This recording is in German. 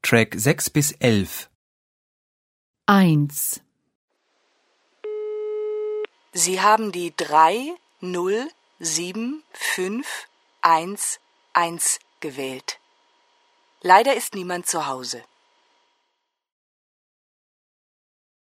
Track 6 bis 11. 1. Sie haben die 3075111 gewählt. Leider ist niemand zu Hause.